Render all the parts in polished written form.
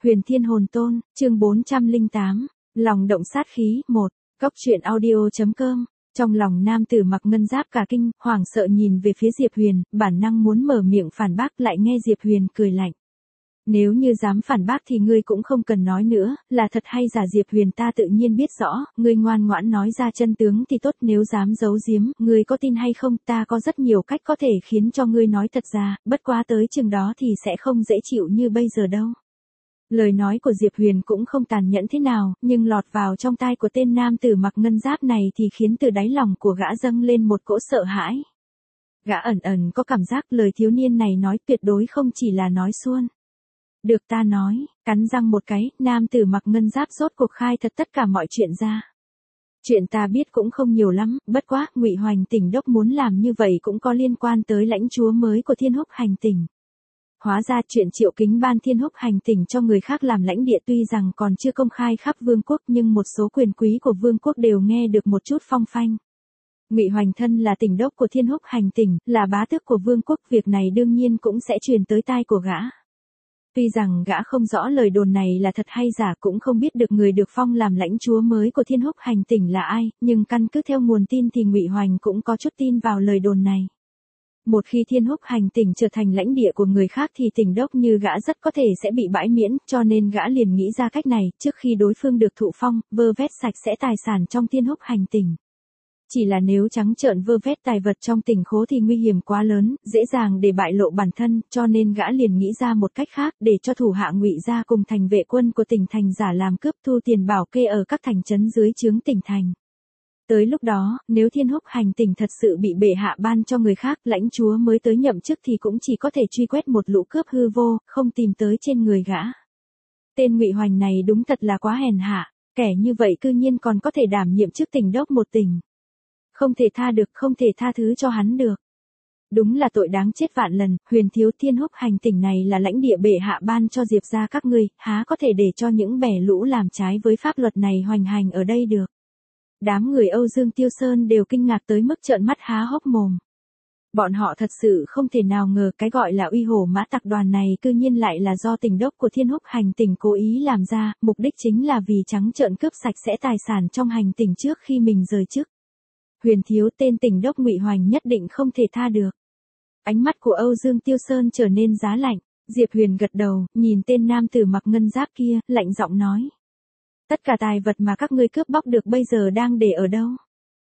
Huyền Thiên Hồn Tôn, chương 408, lòng động sát khí, 1, Cốc truyện audio.com. Trong lòng nam tử mặc ngân giáp cả kinh, hoảng sợ nhìn về phía Diệp Huyền, bản năng muốn mở miệng phản bác lại nghe Diệp Huyền cười lạnh. Nếu như dám phản bác thì ngươi cũng không cần nói nữa, là thật hay giả Diệp Huyền ta tự nhiên biết rõ, ngươi ngoan ngoãn nói ra chân tướng thì tốt, nếu dám giấu giếm, ngươi có tin hay không, ta có rất nhiều cách có thể khiến cho ngươi nói thật ra, bất quá tới chừng đó thì sẽ không dễ chịu như bây giờ đâu. Lời nói của Diệp Huyền cũng không tàn nhẫn thế nào, nhưng lọt vào trong tai của tên nam tử mặc ngân giáp này thì khiến từ đáy lòng của gã dâng lên một cỗ sợ hãi. Gã ẩn ẩn có cảm giác lời thiếu niên này nói tuyệt đối không chỉ là nói suông. Được ta nói, cắn răng một cái, nam tử mặc ngân giáp rốt cuộc khai thật tất cả mọi chuyện ra. Chuyện ta biết cũng không nhiều lắm, bất quá, Ngụy Hoành Tỉnh đốc muốn làm như vậy cũng có liên quan tới lãnh chúa mới của Thiên Húc Hành Tỉnh. Hóa ra chuyện Triệu Kính ban Thiên Húc Hành Tỉnh cho người khác làm lãnh địa tuy rằng còn chưa công khai khắp vương quốc nhưng một số quyền quý của vương quốc đều nghe được một chút phong phanh. Ngụy Hoành thân là tỉnh đốc của Thiên Húc Hành Tỉnh, là bá tước của vương quốc, việc này đương nhiên cũng sẽ truyền tới tai của gã. Tuy rằng gã không rõ lời đồn này là thật hay giả, cũng không biết được người được phong làm lãnh chúa mới của Thiên Húc Hành Tỉnh là ai, nhưng căn cứ theo nguồn tin thì Ngụy Hoành cũng có chút tin vào lời đồn này. Một khi Thiên Húc Hành Tỉnh trở thành lãnh địa của người khác thì tỉnh đốc như gã rất có thể sẽ bị bãi miễn, cho nên gã liền nghĩ ra cách này, trước khi đối phương được thụ phong, vơ vét sạch sẽ tài sản trong Thiên Húc Hành Tỉnh. Chỉ là nếu trắng trợn vơ vét tài vật trong tỉnh khố thì nguy hiểm quá lớn, dễ dàng để bại lộ bản thân, cho nên gã liền nghĩ ra một cách khác để cho thủ hạ Ngụy gia cùng thành vệ quân của tỉnh thành giả làm cướp thu tiền bảo kê ở các thành trấn dưới trướng tỉnh thành. Tới lúc đó, nếu Thiên Húc Hành Tỉnh thật sự bị bệ hạ ban cho người khác, lãnh chúa mới tới nhậm chức thì cũng chỉ có thể truy quét một lũ cướp hư vô, không tìm tới trên người gã. Tên Ngụy Hoành này đúng thật là quá hèn hạ, kẻ như vậy cư nhiên còn có thể đảm nhiệm chức tỉnh đốc một tỉnh. Không thể tha được, không thể tha thứ cho hắn được. Đúng là tội đáng chết vạn lần, Huyền thiếu, Thiên Húc Hành Tỉnh này là lãnh địa bệ hạ ban cho Diệp gia các ngươi, há có thể để cho những bè lũ làm trái với pháp luật này hoành hành ở đây được. Đám người Âu Dương Tiêu Sơn đều kinh ngạc tới mức trợn mắt há hốc mồm. Bọn họ thật sự không thể nào ngờ cái gọi là Uy Hổ Mã tập đoàn này cư nhiên lại là do tỉnh đốc của Thiên Húc Hành Tỉnh cố ý làm ra, mục đích chính là vì trắng trợn cướp sạch sẽ tài sản trong hành tỉnh trước khi mình rời chức. Huyền thiếu, tên tỉnh đốc Ngụy Hoành nhất định không thể tha được. Ánh mắt của Âu Dương Tiêu Sơn trở nên giá lạnh, Diệp Huyền gật đầu, nhìn tên nam tử mặc ngân giáp kia, lạnh giọng nói. Tất cả tài vật mà các ngươi cướp bóc được bây giờ đang để ở đâu?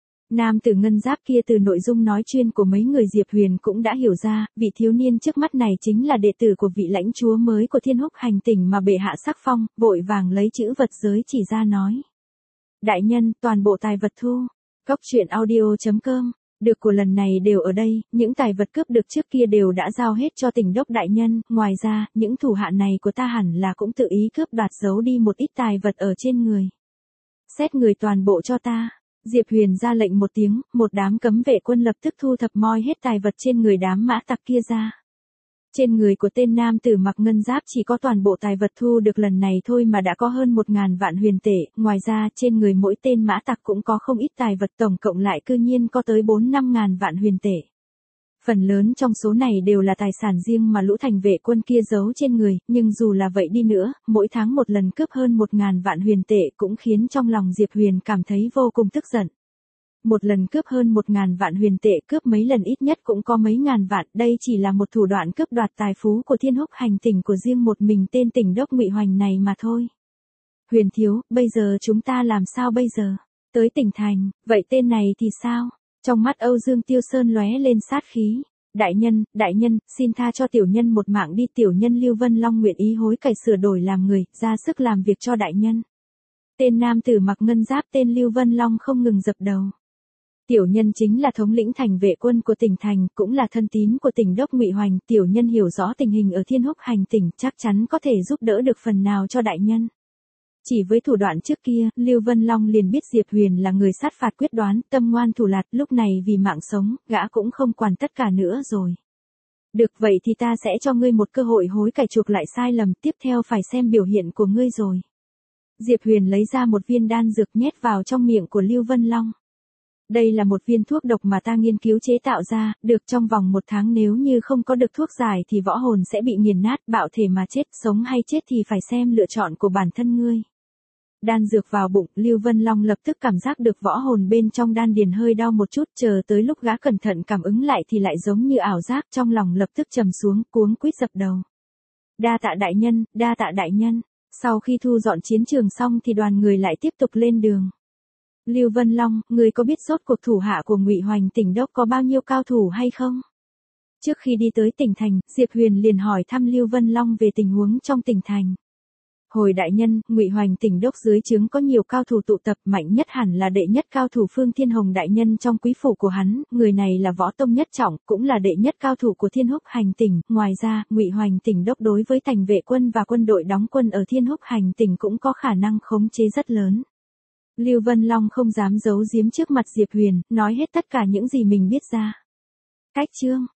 Nam tử ngân giáp kia từ nội dung nói chuyên của mấy người Diệp Huyền cũng đã hiểu ra, vị thiếu niên trước mắt này chính là đệ tử của vị lãnh chúa mới của Thiên Húc Hành Tỉnh mà bệ hạ sắc phong, vội vàng lấy chữ vật giới chỉ ra nói. Đại nhân, toàn bộ tài vật thu. Cốc truyện audio.com, được của lần này đều ở đây, những tài vật cướp được trước kia đều đã giao hết cho tỉnh đốc đại nhân, ngoài ra, những thủ hạ này của ta hẳn là cũng tự ý cướp đoạt giấu đi một ít tài vật ở trên người. Xét người toàn bộ cho ta. Diệp Huyền ra lệnh một tiếng, một đám cấm vệ quân lập tức thu thập moi hết tài vật trên người đám mã tặc kia ra. Trên người của tên nam tử mặc ngân giáp chỉ có toàn bộ tài vật thu được lần này thôi mà đã có hơn 1.000 vạn huyền tệ, ngoài ra trên người mỗi tên mã tặc cũng có không ít tài vật, tổng cộng lại cư nhiên có tới 4-5 ngàn vạn huyền tệ. Phần lớn trong số này đều là tài sản riêng mà lũ thành vệ quân kia giấu trên người, nhưng dù là vậy đi nữa, mỗi tháng một lần cướp hơn 1.000 vạn huyền tệ cũng khiến trong lòng Diệp Huyền cảm thấy vô cùng tức giận. Một lần cướp hơn 1.000 vạn huyền tệ, cướp mấy lần ít nhất cũng có mấy ngàn vạn, đây chỉ là một thủ đoạn cướp đoạt tài phú của Thiên Húc Hành Tỉnh của riêng một mình tên tỉnh đốc Ngụy Hoành này mà thôi. Huyền thiếu, bây giờ chúng ta làm sao bây giờ? Tới tỉnh thành, vậy tên này thì sao? Trong mắt Âu Dương Tiêu Sơn lóe lên sát khí. Đại nhân, xin tha cho tiểu nhân một mạng đi, tiểu nhân Lưu Vân Long nguyện ý hối cải sửa đổi làm người, ra sức làm việc cho đại nhân. Tên nam tử mặc ngân giáp tên Lưu Vân Long không ngừng dập đầu. Tiểu nhân chính là thống lĩnh thành vệ quân của tỉnh thành, cũng là thân tín của tỉnh đốc Ngụy Hoành, tiểu nhân hiểu rõ tình hình ở Thiên Húc Hành Tỉnh, chắc chắn có thể giúp đỡ được phần nào cho đại nhân. Chỉ với thủ đoạn trước kia, Lưu Vân Long liền biết Diệp Huyền là người sát phạt quyết đoán, tâm ngoan thủ lạt, lúc này vì mạng sống, gã cũng không quản tất cả nữa rồi. Được, vậy thì ta sẽ cho ngươi một cơ hội hối cải chuộc lại sai lầm, tiếp theo phải xem biểu hiện của ngươi rồi. Diệp Huyền lấy ra một viên đan dược nhét vào trong miệng của Lưu Vân Long. Đây là một viên thuốc độc mà ta nghiên cứu chế tạo ra, được trong vòng 1 tháng nếu như không có được thuốc giải thì võ hồn sẽ bị nghiền nát, bạo thể mà chết, sống hay chết thì phải xem lựa chọn của bản thân ngươi. Đan dược vào bụng, Lưu Vân Long lập tức cảm giác được võ hồn bên trong đan điền hơi đau một chút, chờ tới lúc gã cẩn thận cảm ứng lại thì lại giống như ảo giác, trong lòng lập tức trầm xuống, cuống quýt dập đầu. Đa tạ đại nhân, đa tạ đại nhân. Sau khi thu dọn chiến trường xong thì đoàn người lại tiếp tục lên đường. Lưu Vân Long, người có biết rốt cuộc thủ hạ của Ngụy Hoành Tỉnh Đốc có bao nhiêu cao thủ hay không? Trước khi đi tới tỉnh thành, Diệp Huyền liền hỏi thăm Lưu Vân Long về tình huống trong tỉnh thành. Hồi đại nhân, Ngụy Hoành Tỉnh Đốc dưới trướng có nhiều cao thủ tụ tập, mạnh nhất hẳn là đệ nhất cao thủ Phương Thiên Hồng đại nhân trong quý phủ của hắn, người này là võ tông nhất trọng, cũng là đệ nhất cao thủ của Thiên Húc Hành tỉnh. Ngoài ra, Ngụy Hoành Tỉnh Đốc đối với thành vệ quân và quân đội đóng quân ở Thiên Húc Hành tỉnh cũng có khả năng khống chế rất lớn. Lưu Vân Long không dám giấu giếm trước mặt Diệp Huyền, nói hết tất cả những gì mình biết ra. Cách chương